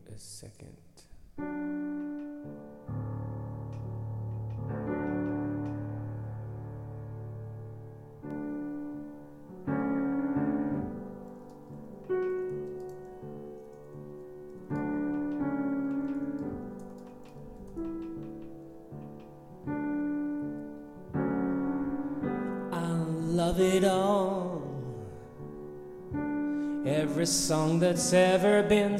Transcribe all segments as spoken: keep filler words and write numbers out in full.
a second. Love it all, every song that's ever been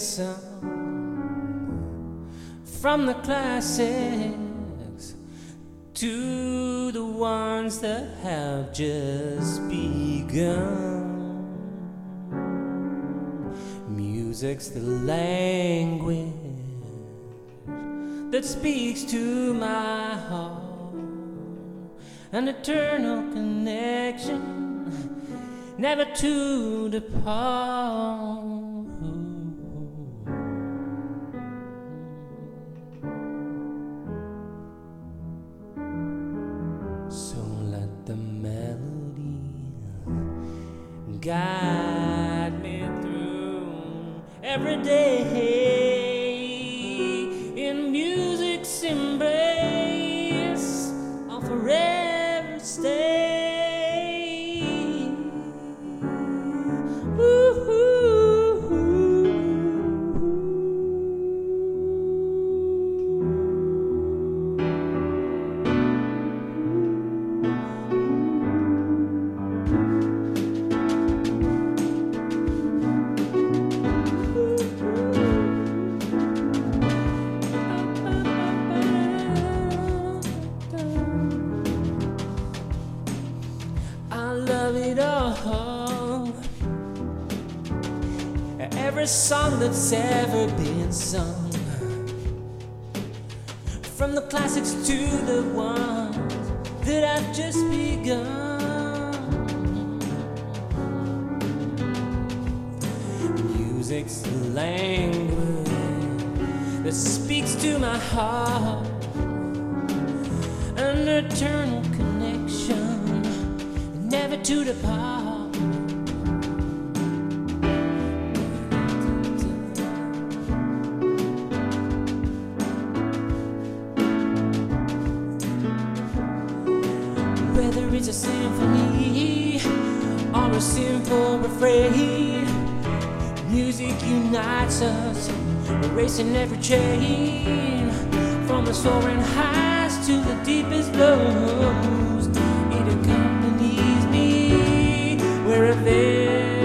sung, from the classics to the ones that have just begun. Music's the language that speaks to my heart, an eternal connection, never to depart. So let the melody guide me through every day in music's embrace. I'll forever stay. Every song that's ever been sung, from the classics to the ones that I've just begun. Music's the language that speaks to my heart, an eternal connection, never to depart. Whether it's a symphony or a simple refrain, music unites us, erasing every chain. From the soaring highs to the deepest lows, it accompanies me wherever